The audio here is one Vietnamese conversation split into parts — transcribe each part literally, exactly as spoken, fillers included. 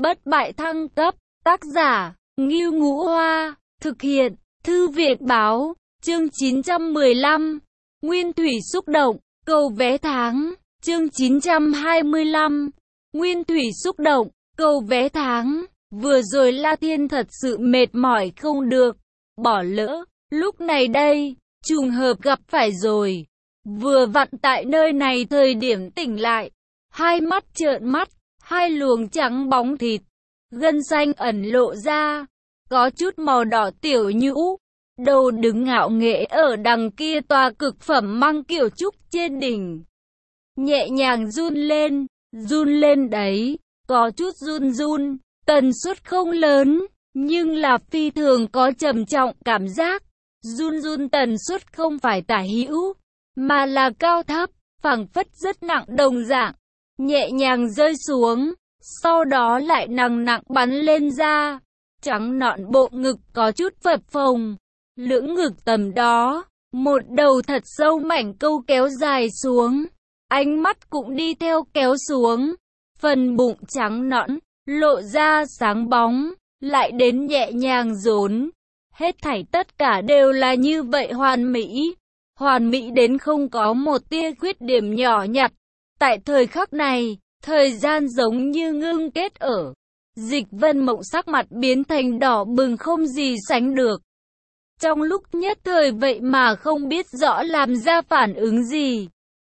bất bại thăng cấp, tác giả, Ngưu Ngũ Hoa, thực hiện, Thư viện báo, chương chín trăm mười lăm, Nguyên thủy xúc động, cầu vé tháng, chương chín trăm hai mươi lăm, Nguyên thủy xúc động, cầu vé tháng, vừa rồi La Thiên thật sự mệt mỏi không được, bỏ lỡ, lúc này đây, trùng hợp gặp phải rồi, vừa vặn tại nơi này thời điểm tỉnh lại, hai mắt trợn mắt, hai luồng trắng bóng thịt, gân xanh ẩn lộ ra, có chút màu đỏ tiểu nhũ, đầu đứng ngạo nghễ ở đằng kia tòa cực phẩm măng kiểu trúc trên đỉnh. Nhẹ nhàng run lên, run lên đấy, có chút run run, tần suất không lớn, nhưng là phi thường có trầm trọng cảm giác. Run run tần suất không phải tả hữu, mà là cao thấp, phảng phất rất nặng đồng dạng, nhẹ nhàng rơi xuống, sau đó lại nặng nặng bắn lên ra. Trắng nõn bộ ngực có chút phập phồng, lưỡng ngực tầm đó, một đầu thật sâu mảnh câu kéo dài xuống, ánh mắt cũng đi theo kéo xuống, phần bụng trắng nõn, lộ ra sáng bóng, lại đến nhẹ nhàng rốn. Hết thảy tất cả đều là như vậy hoàn mỹ, hoàn mỹ đến không có một tia khuyết điểm nhỏ nhặt. Tại thời khắc này, thời gian giống như ngưng kết ở. Dịch Vân Mộng sắc mặt biến thành đỏ bừng không gì sánh được. Trong lúc nhất thời vậy mà không biết rõ làm ra phản ứng gì.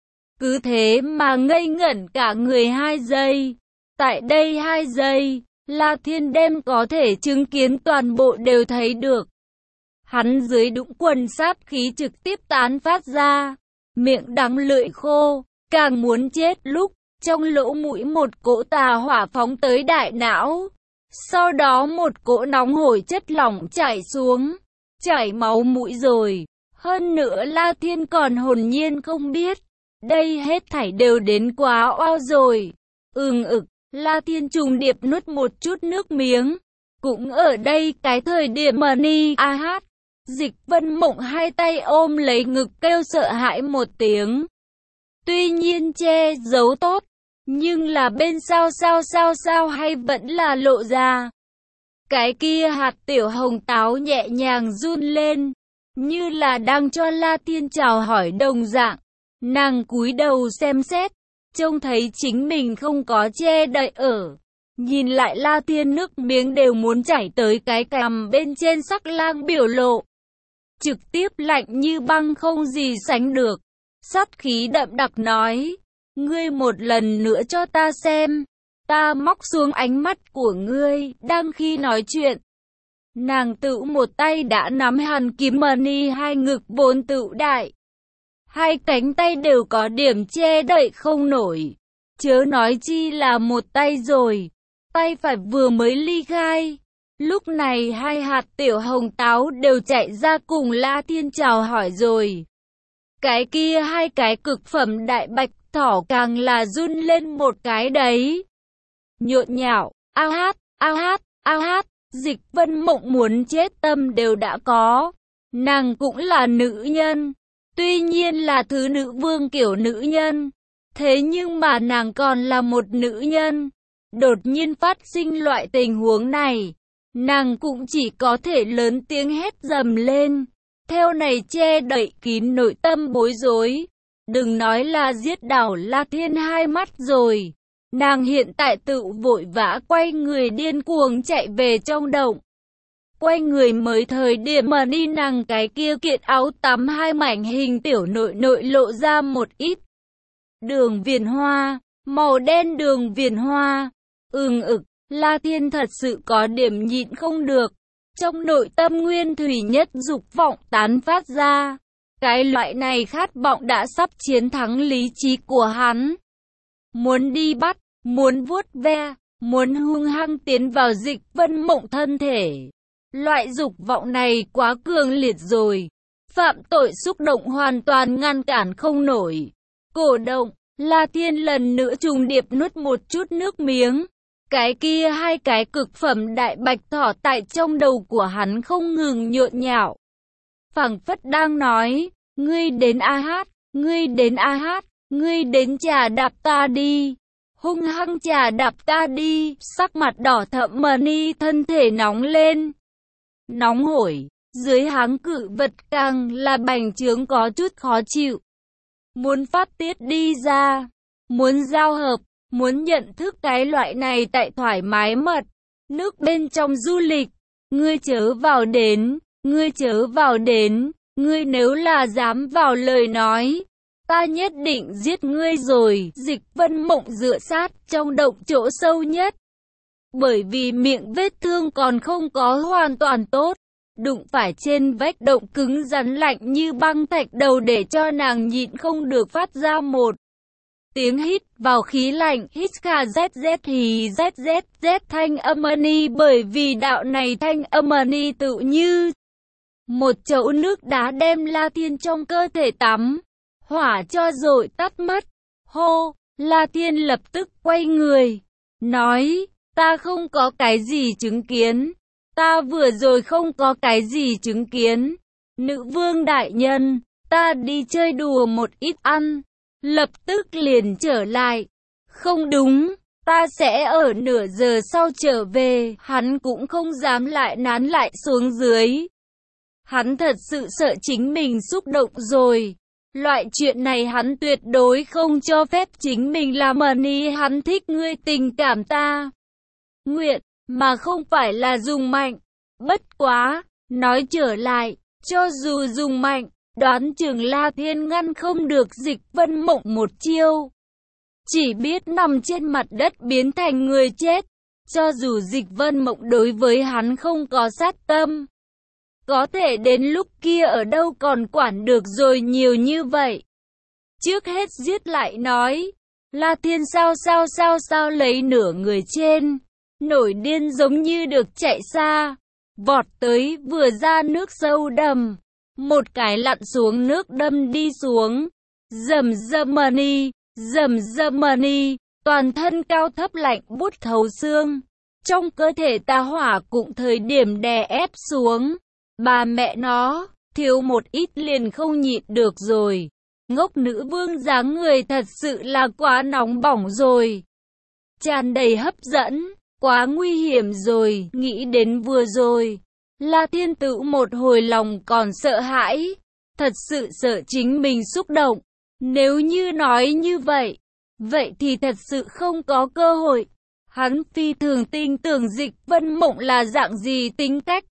Cứ thế mà ngây ngẩn cả người hai giây. Tại đây hai giây, La Thiên đem có thể chứng kiến toàn bộ đều thấy được. Hắn dưới đũng quần sát khí trực tiếp tán phát ra, miệng đắng lưỡi khô, càng muốn chết lúc, trong lỗ mũi một cỗ tà hỏa phóng tới đại não. Sau đó một cỗ nóng hổi chất lỏng chảy xuống, chảy máu mũi rồi. Hơn nữa La Thiên còn hồn nhiên không biết, đây hết thảy đều đến quá oao rồi. Ừm ực, La Thiên trùng điệp nuốt một chút nước miếng. Cũng ở đây cái thời điểm mà ni a hát. Dịch Vân Mộng hai tay ôm lấy ngực kêu sợ hãi một tiếng. Tuy nhiên che giấu tốt, nhưng là bên sao sao sao sao hay vẫn là lộ ra. Cái kia hạt tiểu hồng táo nhẹ nhàng run lên, như là đang cho La Thiên chào hỏi đồng dạng. Nàng cúi đầu xem xét, trông thấy chính mình không có che đậy ở. Nhìn lại La Thiên nước miếng đều muốn chảy tới cái cằm bên trên sắc lang biểu lộ. Trực tiếp lạnh như băng không gì sánh được. Sát khí đậm đặc nói, ngươi một lần nữa cho ta xem. Ta móc xuống ánh mắt của ngươi, đang khi nói chuyện. Nàng tự một tay đã nắm hàn kiếm mani hai ngực vốn tự đại. Hai cánh tay đều có điểm che đậy không nổi. Chớ nói chi là một tay rồi. Tay phải vừa mới ly khai. Lúc này hai hạt tiểu hồng táo đều chạy ra cùng La Thiên chào hỏi rồi. Cái kia hai cái cực phẩm đại bạch thỏ càng là run lên một cái đấy. Nhộn nhạo, ao hát, ao hát, ao hát, Dịch Vân Mộng muốn chết tâm đều đã có. Nàng cũng là nữ nhân, tuy nhiên là thứ nữ vương kiểu nữ nhân. Thế nhưng mà nàng còn là một nữ nhân. Đột nhiên phát sinh loại tình huống này, nàng cũng chỉ có thể lớn tiếng hét dầm lên. Theo này che đậy kín nội tâm bối rối. Đừng nói là giết đảo La Thiên hai mắt rồi. Nàng hiện tại tự vội vã quay người điên cuồng chạy về trong động. Quay người mới thời điểm mà đi nàng cái kia kiện áo tắm hai mảnh hình tiểu nội nội lộ ra một ít. Đường viền hoa, màu đen đường viền hoa. Ừm ực, La Thiên thật sự có điểm nhịn không được. Trong nội tâm nguyên thủy nhất dục vọng tán phát ra. Cái loại này khát vọng đã sắp chiến thắng lý trí của hắn. Muốn đi bắt, muốn vuốt ve, muốn hung hăng tiến vào Dịch Vân Mộng thân thể. Loại dục vọng này quá cường liệt rồi. Phạm tội xúc động hoàn toàn ngăn cản không nổi. Cổ động, La Thiên lần nữa trùng điệp nuốt một chút nước miếng. Cái kia hai cái cực phẩm đại bạch thỏ tại trong đầu của hắn không ngừng nhộn nhạo. Phảng phất đang nói, ngươi đến a hát, ngươi đến a hát, ngươi đến trà đạp ta đi. hung hăng chà đạp ta đi, sắc mặt đỏ thẫm Mani thân thể nóng lên. Nóng hổi, dưới háng cự vật càng là bành trướng có chút khó chịu. Muốn phát tiết đi ra, muốn giao hợp, muốn nhận thức cái loại này tại thoải mái mật. Nước bên trong du lịch, ngươi chớ vào đến, ngươi chớ vào đến, ngươi nếu là dám vào lời nói, ta nhất định giết ngươi rồi. Dịch Vân Mộng dựa sát trong động chỗ sâu nhất. Bởi vì miệng vết thương còn không có hoàn toàn tốt, đụng phải trên vách động cứng rắn lạnh như băng thạch đầu để cho nàng nhịn không được phát ra một tiếng hít vào khí lạnh, hít kha z z thì z z z thanh âm Mani, bởi vì đạo này thanh âm Mani tự như một chậu nước đá đem La Thiên trong cơ thể tắm hỏa cho rồi tắt mất. Hô, La Thiên lập tức quay người, nói, ta không có cái gì chứng kiến, ta vừa rồi không có cái gì chứng kiến. Nữ vương đại nhân, ta đi chơi đùa một ít ăn, lập tức liền trở lại. Không đúng, ta sẽ ở nửa giờ sau trở về. Hắn cũng không dám lại nán lại xuống dưới. Hắn thật sự sợ chính mình xúc động rồi. Loại chuyện này hắn tuyệt đối không cho phép chính mình làm. Mani, hắn thích ngươi tình cảm ta nguyện, mà không phải là dùng mạnh. Bất quá, nói trở lại, cho dù dùng mạnh, đoán chừng La Thiên ngăn không được Dịch Vân Mộng một chiêu. Chỉ biết nằm trên mặt đất biến thành người chết. Cho dù Dịch Vân Mộng đối với hắn không có sát tâm, có thể đến lúc kia ở đâu còn quản được rồi nhiều như vậy. Trước hết giết lại nói, La Thiên sao sao sao sao lấy nửa người trên, nổi điên giống như được chạy xa, vọt tới vừa ra nước sâu đầm, một cái lặn xuống nước đâm đi xuống, rầm rầm Mani, rầm rầm Mani, toàn thân cao thấp lạnh buốt thấu xương, trong cơ thể ta hỏa cũng thời điểm đè ép xuống. Bà mẹ nó, thiếu một ít liền không nhịn được rồi. Ngốc nữ vương dáng người thật sự là quá nóng bỏng rồi. Tràn đầy hấp dẫn, quá nguy hiểm rồi. Nghĩ đến vừa rồi, La Thiên Tự một hồi lòng còn sợ hãi. Thật sự sợ chính mình xúc động. Nếu như nói như vậy, vậy thì thật sự không có cơ hội. Hắn phi thường tin tưởng Dịch Vân Mộng là dạng gì tính cách.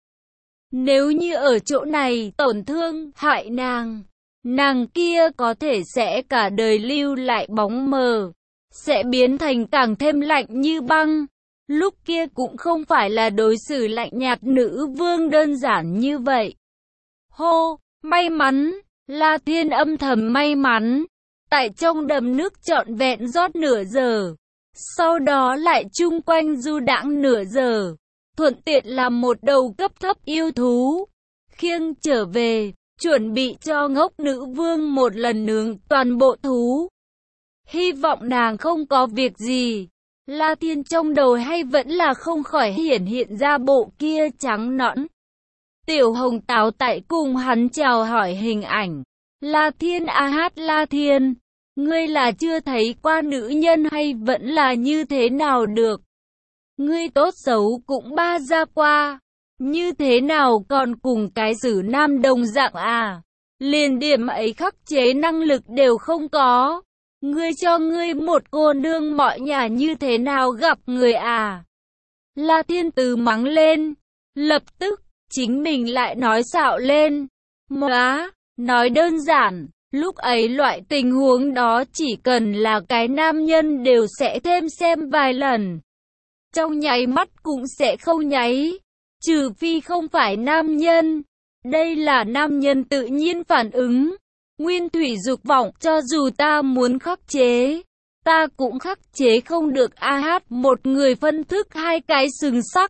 Nếu như ở chỗ này tổn thương, hại nàng, nàng kia có thể sẽ cả đời lưu lại bóng mờ, sẽ biến thành càng thêm lạnh như băng. Lúc kia cũng không phải là đối xử lạnh nhạt nữ vương đơn giản như vậy. Hô, may mắn, La Thiên âm thầm may mắn, tại trong đầm nước trọn vẹn rót nửa giờ, sau đó lại chung quanh du đãng nửa giờ. Thuận tiện làm một đầu cấp thấp yêu thú, khiêng trở về, chuẩn bị cho ngốc nữ vương một lần nướng toàn bộ thú. Hy vọng nàng không có việc gì. La Thiên trong đầu hay vẫn là không khỏi hiển hiện ra bộ kia trắng nõn tiểu hồng táo tại cùng hắn chào hỏi hình ảnh. La Thiên a hát La Thiên, ngươi là chưa thấy qua nữ nhân hay vẫn là như thế nào được? Ngươi tốt xấu cũng ba ra qua, như thế nào còn cùng cái xử nam đồng dạng à? Liền điểm ấy khắc chế năng lực đều không có. Ngươi cho ngươi một cô nương mọi nhà như thế nào gặp người à? La Thiên Từ mắng lên, lập tức, chính mình lại nói xạo lên. Móa, nói đơn giản, lúc ấy loại tình huống đó chỉ cần là cái nam nhân đều sẽ thêm xem vài lần. Trong nháy mắt cũng sẽ không nháy, trừ phi không phải nam nhân. Đây là nam nhân tự nhiên phản ứng. Nguyên thủy dục vọng, cho dù ta muốn khắc chế, ta cũng khắc chế không được. A hát một người phân thức hai cái sừng sắc.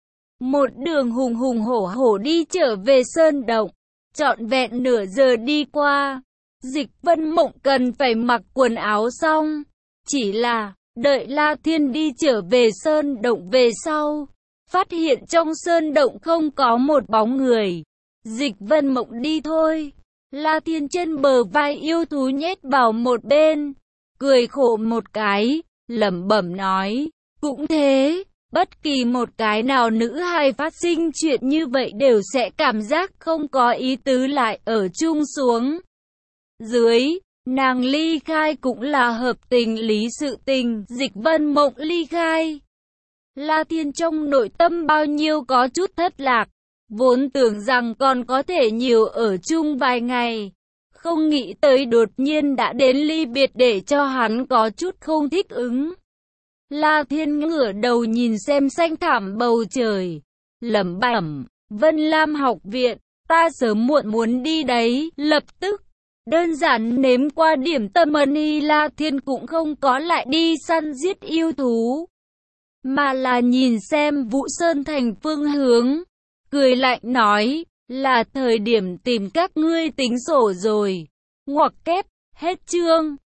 Một đường hùng hùng hổ hổ đi trở về sơn động, trọn vẹn nửa giờ đi qua. Dịch Vân Mộng cần phải mặc quần áo xong, chỉ là đợi La Thiên đi trở về sơn động về sau, phát hiện trong sơn động không có một bóng người. Dịch Vân Mộng đi thôi. La Thiên trên bờ vai yêu thú nhét vào một bên, cười khổ một cái, lẩm bẩm nói, cũng thế, bất kỳ một cái nào nữ hài phát sinh chuyện như vậy đều sẽ cảm giác không có ý tứ lại ở chung xuống. Dưới, nàng ly khai cũng là hợp tình lý sự tình, Dịch Vân Mộng ly khai. La Thiên trong nội tâm bao nhiêu có chút thất lạc, vốn tưởng rằng còn có thể nhiều ở chung vài ngày. Không nghĩ tới đột nhiên đã đến ly biệt để cho hắn có chút không thích ứng. La Thiên ngửa đầu nhìn xem xanh thẳm bầu trời, lẩm bẩm, Vân Lam học viện, ta sớm muộn muốn đi đấy, lập tức. Đơn giản nếm qua điểm tâm money, La Thiên cũng không có lại đi săn giết yêu thú, mà là nhìn xem Vũ Sơn Thành phương hướng, cười lạnh nói, là thời điểm tìm các ngươi tính sổ rồi. Ngoặc kép, hết chương.